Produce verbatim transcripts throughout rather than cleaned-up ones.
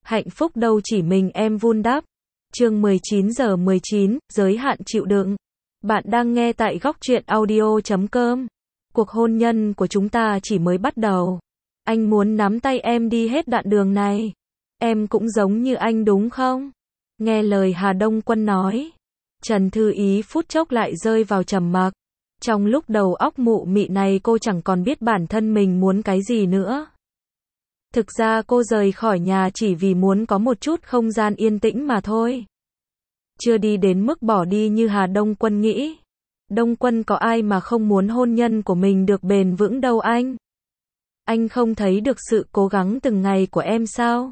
Hạnh phúc đâu chỉ mình em vun đắp. Chương mười chín giờ mười chín, giới hạn chịu đựng. Bạn đang nghe tại góc truyện audio chấm com. Cuộc hôn nhân của chúng ta chỉ mới bắt đầu. Anh muốn nắm tay em đi hết đoạn đường này. Em cũng giống như anh đúng không? Nghe lời Hà Đông Quân nói, Trần Thư Ý phút chốc lại rơi vào trầm mặc. Trong lúc đầu óc mụ mị này cô chẳng còn biết bản thân mình muốn cái gì nữa. Thực ra cô rời khỏi nhà chỉ vì muốn có một chút không gian yên tĩnh mà thôi. Chưa đi đến mức bỏ đi như Hà Đông Quân nghĩ. Đông Quân có ai mà không muốn hôn nhân của mình được bền vững đâu anh. Anh không thấy được sự cố gắng từng ngày của em sao?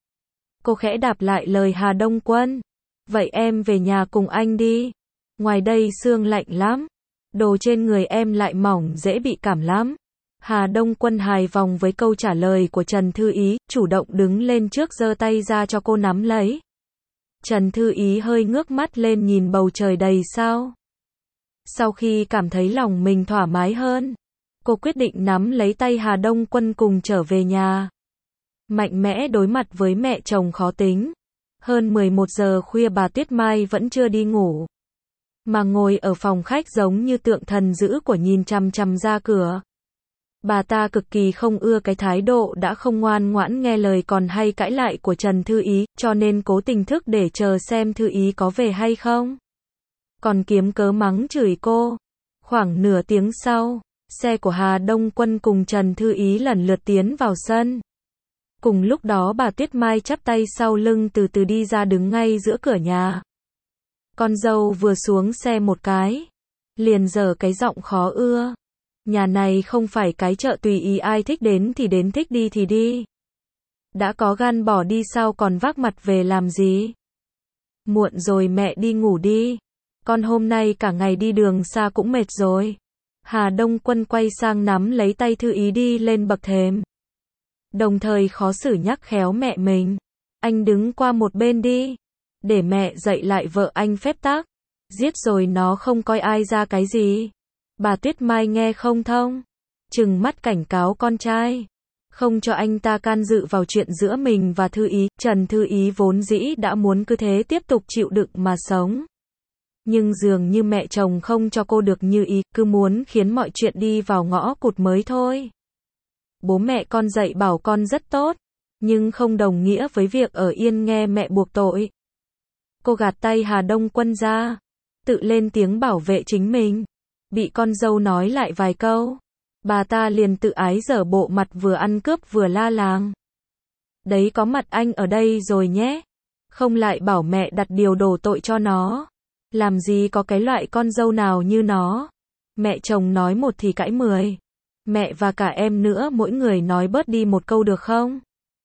Cô khẽ đáp lại lời Hà Đông Quân. Vậy em về nhà cùng anh đi. Ngoài đây sương lạnh lắm. Đồ trên người em lại mỏng dễ bị cảm lắm. Hà Đông Quân hài lòng với câu trả lời của Trần Thư Ý, chủ động đứng lên trước giơ tay ra cho cô nắm lấy. Trần Thư Ý hơi ngước mắt lên nhìn bầu trời đầy sao. Sau khi cảm thấy lòng mình thoải mái hơn, cô quyết định nắm lấy tay Hà Đông Quân cùng trở về nhà. Mạnh mẽ đối mặt với mẹ chồng khó tính. Hơn mười một giờ khuya bà Tuyết Mai vẫn chưa đi ngủ, mà ngồi ở phòng khách giống như tượng thần dữ của nhìn chằm chằm ra cửa. Bà ta cực kỳ không ưa cái thái độ đã không ngoan ngoãn nghe lời còn hay cãi lại của Trần Thư Ý, cho nên cố tình thức để chờ xem Thư Ý có về hay không. Còn kiếm cớ mắng chửi cô. Khoảng nửa tiếng sau, xe của Hà Đông Quân cùng Trần Thư Ý lần lượt tiến vào sân. Cùng lúc đó bà Tuyết Mai chắp tay sau lưng từ từ đi ra đứng ngay giữa cửa nhà. Con dâu vừa xuống xe một cái, liền giở cái giọng khó ưa. Nhà này không phải cái chợ tùy ý ai thích đến thì đến, thích đi thì đi. Đã có gan bỏ đi sao còn vác mặt về làm gì? Muộn rồi mẹ đi ngủ đi. Con hôm nay cả ngày đi đường xa cũng mệt rồi. Hà Đông Quân quay sang nắm lấy tay Thư Ý đi lên bậc thềm. Đồng thời khó xử nhắc khéo mẹ mình. Anh đứng qua một bên đi. Để mẹ dạy lại vợ anh phép tắc. Giết rồi nó không coi ai ra cái gì. Bà Tuyết Mai nghe không thông, trừng mắt cảnh cáo con trai, không cho anh ta can dự vào chuyện giữa mình và Thư Ý. Trần Thư Ý vốn dĩ đã muốn cứ thế tiếp tục chịu đựng mà sống. Nhưng dường như mẹ chồng không cho cô được như ý, cứ muốn khiến mọi chuyện đi vào ngõ cụt mới thôi. Bố mẹ con dạy bảo con rất tốt, nhưng không đồng nghĩa với việc ở yên nghe mẹ buộc tội. Cô gạt tay Hà Đông Quân ra, tự lên tiếng bảo vệ chính mình. Bị con dâu nói lại vài câu, bà ta liền tự ái dở bộ mặt vừa ăn cướp vừa la làng. Đấy có mặt anh ở đây rồi nhé. Không lại bảo mẹ đặt điều đổ tội cho nó. Làm gì có cái loại con dâu nào như nó. Mẹ chồng nói một thì cãi mười. Mẹ và cả em nữa mỗi người nói bớt đi một câu được không?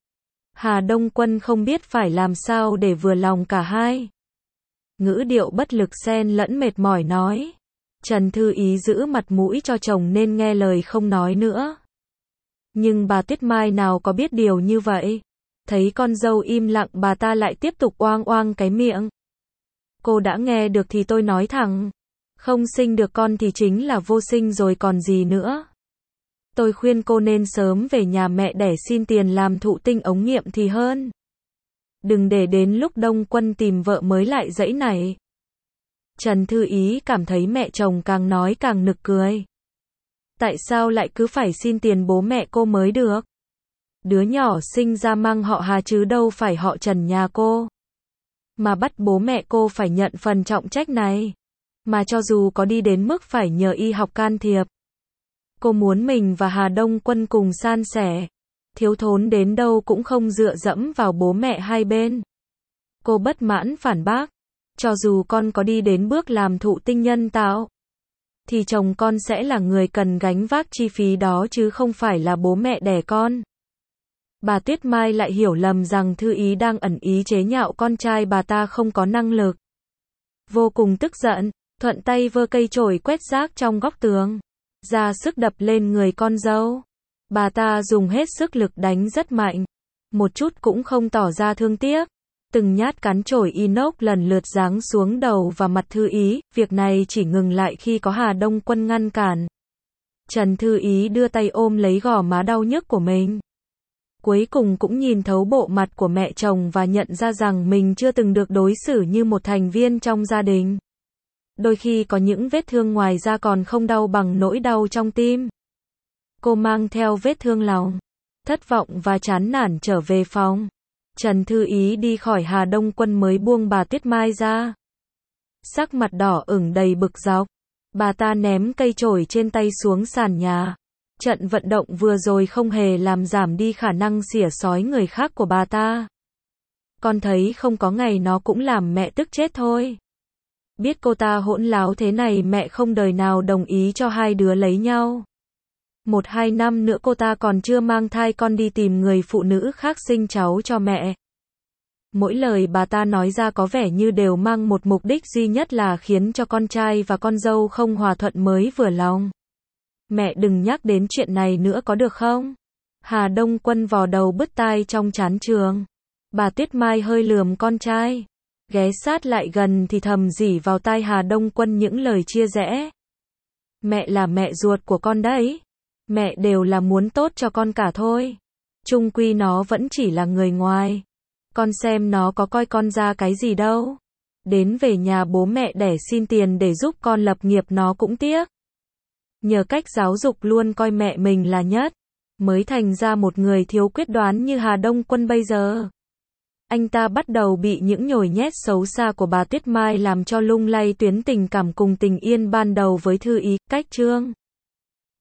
Hà Đông Quân không biết phải làm sao để vừa lòng cả hai. Ngữ điệu bất lực xen lẫn mệt mỏi nói. Trần Thư Ý giữ mặt mũi cho chồng nên nghe lời không nói nữa. Nhưng bà Tuyết Mai nào có biết điều như vậy. Thấy con dâu im lặng bà ta lại tiếp tục oang oang cái miệng. Cô đã nghe được thì tôi nói thẳng. Không sinh được con thì chính là vô sinh rồi còn gì nữa. Tôi khuyên cô nên sớm về nhà mẹ đẻ xin tiền làm thụ tinh ống nghiệm thì hơn. Đừng để đến lúc Đông Quân tìm vợ mới lại dãy này. Trần Thư Ý cảm thấy mẹ chồng càng nói càng nực cười. Tại sao lại cứ phải xin tiền bố mẹ cô mới được? Đứa nhỏ sinh ra mang họ Hà chứ đâu phải họ Trần nhà cô. Mà bắt bố mẹ cô phải nhận phần trọng trách này. Mà cho dù có đi đến mức phải nhờ y học can thiệp, cô muốn mình và Hà Đông Quân cùng san sẻ. Thiếu thốn đến đâu cũng không dựa dẫm vào bố mẹ hai bên. Cô bất mãn phản bác. Cho dù con có đi đến bước làm thụ tinh nhân tạo, thì chồng con sẽ là người cần gánh vác chi phí đó chứ không phải là bố mẹ đẻ con. Bà Tuyết Mai lại hiểu lầm rằng Thư Ý đang ẩn ý chế nhạo con trai bà ta không có năng lực. Vô cùng tức giận, thuận tay vơ cây chổi quét rác trong góc tường, ra sức đập lên người con dâu. Bà ta dùng hết sức lực đánh rất mạnh, một chút cũng không tỏ ra thương tiếc. Từng nhát cán chổi inox lần lượt giáng xuống đầu và mặt Thư Ý, việc này chỉ ngừng lại khi có Hà Đông Quân ngăn cản. Trần Thư Ý đưa tay ôm lấy gò má đau nhức của mình. Cuối cùng cũng nhìn thấu bộ mặt của mẹ chồng và nhận ra rằng mình chưa từng được đối xử như một thành viên trong gia đình. Đôi khi có những vết thương ngoài da còn không đau bằng nỗi đau trong tim. Cô mang theo vết thương lòng, thất vọng và chán nản trở về phòng. Trần Thư Ý đi khỏi Hà Đông Quân mới buông bà Tuyết Mai ra. Sắc mặt đỏ ửng đầy bực dọc. Bà ta ném cây chổi trên tay xuống sàn nhà. Trận vận động vừa rồi không hề làm giảm đi khả năng xỉa xói người khác của bà ta. Con thấy không có ngày nó cũng làm mẹ tức chết thôi. Biết cô ta hỗn láo thế này mẹ không đời nào đồng ý cho hai đứa lấy nhau. Một hai năm nữa cô ta còn chưa mang thai con đi tìm người phụ nữ khác sinh cháu cho mẹ. Mỗi lời bà ta nói ra có vẻ như đều mang một mục đích duy nhất là khiến cho con trai và con dâu không hòa thuận mới vừa lòng. Mẹ đừng nhắc đến chuyện này nữa có được không? Hà Đông Quân vò đầu bứt tai trong chán trường. Bà Tuyết Mai hơi lườm con trai. Ghé sát lại gần thì thầm rỉ vào tai Hà Đông Quân những lời chia rẽ. Mẹ là mẹ ruột của con đấy. Mẹ đều là muốn tốt cho con cả thôi. Chung quy nó vẫn chỉ là người ngoài. Con xem nó có coi con ra cái gì đâu. Đến về nhà bố mẹ đẻ xin tiền để giúp con lập nghiệp nó cũng tiếc. Nhờ cách giáo dục luôn coi mẹ mình là nhất, mới thành ra một người thiếu quyết đoán như Hà Đông Quân bây giờ. Anh ta bắt đầu bị những nhồi nhét xấu xa của bà Tuyết Mai làm cho lung lay tuyến tình cảm cùng tình yên ban đầu với Thư Ý. Cách chương